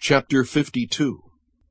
Chapter 52.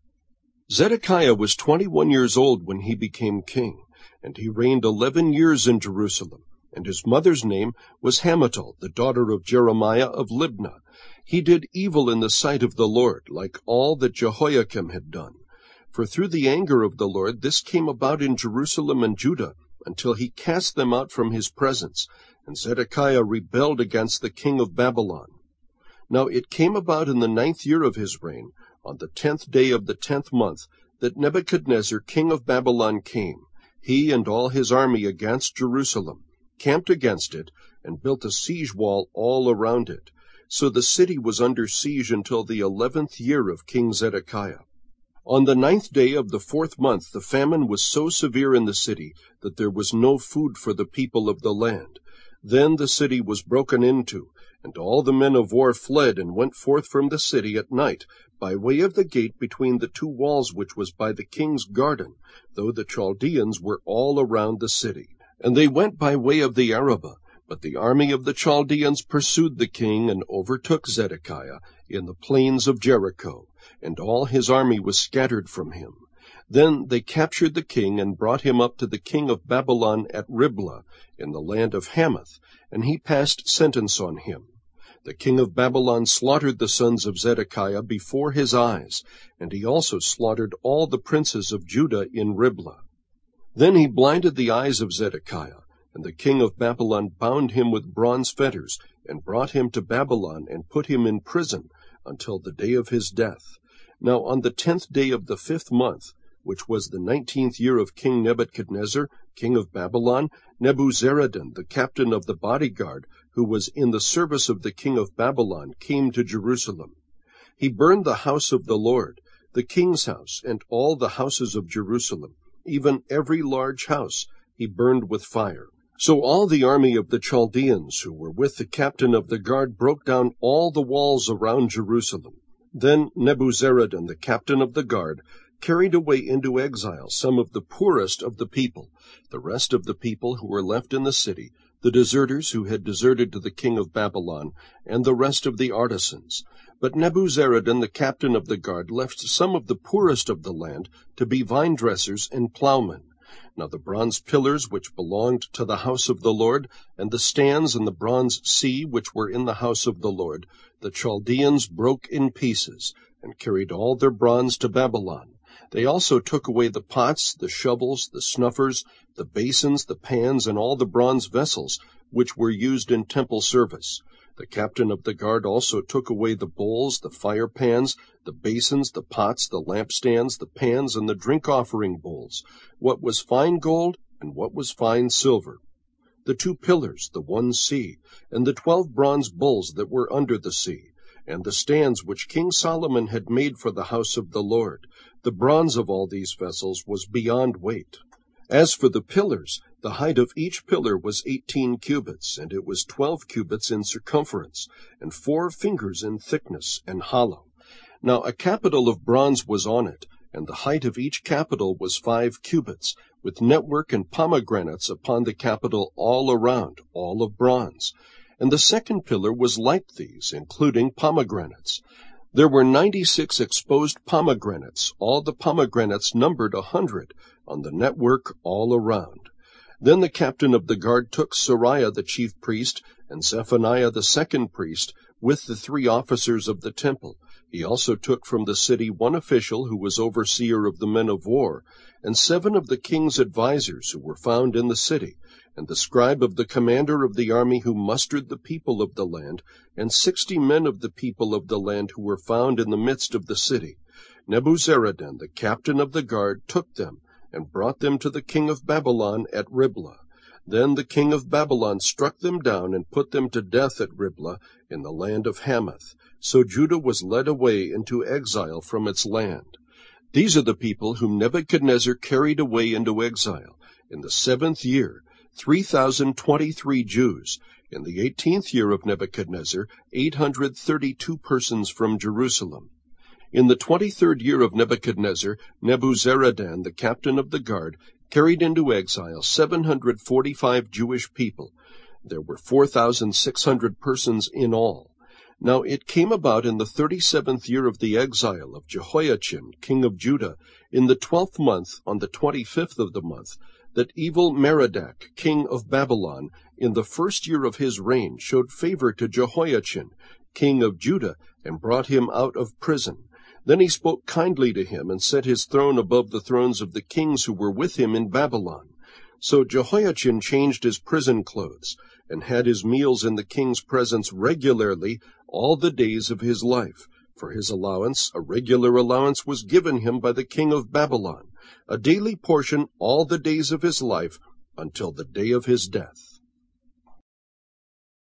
Zedekiah was 21 years old when he became king, and he reigned 11 years in Jerusalem. And his mother's name was Hamutal, the daughter of Jeremiah of Libnah. He did evil in the sight of the Lord, like all that Jehoiakim had done. For through the anger of the Lord this came about in Jerusalem and Judah, until he cast them out from his presence, and Zedekiah rebelled against the king of Babylon. Now it came about in the 9th year of his reign, on the 10th day of the 10th month, that Nebuchadnezzar king of Babylon came, he and all his army, against Jerusalem, camped against it, and built a siege wall all around it. So the city was under siege until the 11th year of King Zedekiah. On the 9th day of the 4th month the famine was so severe in the city that there was no food for the people of the land. Then the city was broken into, and all the men of war fled and went forth from the city at night, by way of the gate between the two walls which was by the king's garden, though the Chaldeans were all around the city. And they went by way of the Arabah, but the army of the Chaldeans pursued the king and overtook Zedekiah in the plains of Jericho, and all his army was scattered from him. Then they captured the king and brought him up to the king of Babylon at Riblah, in the land of Hamath, and he passed sentence on him. The king of Babylon slaughtered the sons of Zedekiah before his eyes, and he also slaughtered all the princes of Judah in Riblah. Then he blinded the eyes of Zedekiah, and the king of Babylon bound him with bronze fetters, and brought him to Babylon, and put him in prison until the day of his death. Now on the 10th day of the 5th month, which was the 19th year of King Nebuchadnezzar, king of Babylon, Nebuzaradan, the captain of the bodyguard, who was in the service of the king of Babylon, came to Jerusalem. He burned the house of the Lord, the king's house, and all the houses of Jerusalem, even every large house he burned with fire. So all the army of the Chaldeans who were with the captain of the guard broke down all the walls around Jerusalem. Then Nebuzaradan, the captain of the guard, carried away into exile some of the poorest of the people, the rest of the people who were left in the city, the deserters who had deserted to the king of Babylon, and the rest of the artisans. But Nebuzaradan, the captain of the guard, left some of the poorest of the land to be vine-dressers and plowmen. Now the bronze pillars which belonged to the house of the Lord, and the stands and the bronze sea which were in the house of the Lord, the Chaldeans broke in pieces, and carried all their bronze to Babylon. They also took away the pots, the shovels, the snuffers, the basins, the pans, and all the bronze vessels which were used in temple service. The captain of the guard also took away the bowls, the fire pans, the basins, the pots, the lampstands, the pans, and the drink-offering bowls, what was fine gold and what was fine silver. The 2 pillars, the 1 sea, and the 12 bronze bulls that were under the sea, and the stands which King Solomon had made for the house of the Lord. The bronze of all these vessels was beyond weight. As for the pillars, the height of each pillar was 18 cubits, and it was 12 cubits in circumference, and 4 fingers in thickness, and hollow. Now a capital of bronze was on it, and the height of each capital was 5 cubits, with network and pomegranates upon the capital all around, all of bronze. And the second pillar was like these, including pomegranates. There were 96 exposed pomegranates, all the pomegranates numbered 100, on the network all around. Then the captain of the guard took Seraiah the chief priest, and Zephaniah the second priest, with the 3 officers of the temple. He also took from the city 1 official who was overseer of the men of war, and 7 of the king's advisers who were found in the city, and the scribe of the commander of the army who mustered the people of the land, and 60 men of the people of the land who were found in the midst of the city. Nebuzaradan, the captain of the guard, took them, and brought them to the king of Babylon at Riblah. Then the king of Babylon struck them down and put them to death at Riblah in the land of Hamath. So Judah was led away into exile from its land. These are the people whom Nebuchadnezzar carried away into exile. In the 7th year, 3,023 Jews. In the 18th year of Nebuchadnezzar, 832 persons from Jerusalem. In the 23rd year of Nebuchadnezzar, Nebuzaradan, the captain of the guard, carried into exile 745 Jewish people. There were 4,600 persons in all. Now it came about in the 37th year of the exile of Jehoiachin, king of Judah, in the 12th month, on the 25th of the month, that Evil-Merodach, king of Babylon, in the first year of his reign, showed favor to Jehoiachin, king of Judah, and brought him out of prison. Then he spoke kindly to him, and set his throne above the thrones of the kings who were with him in Babylon. So Jehoiachin changed his prison clothes, and had his meals in the king's presence regularly all the days of his life. For his allowance, a regular allowance was given him by the king of Babylon, a daily portion all the days of his life, until the day of his death.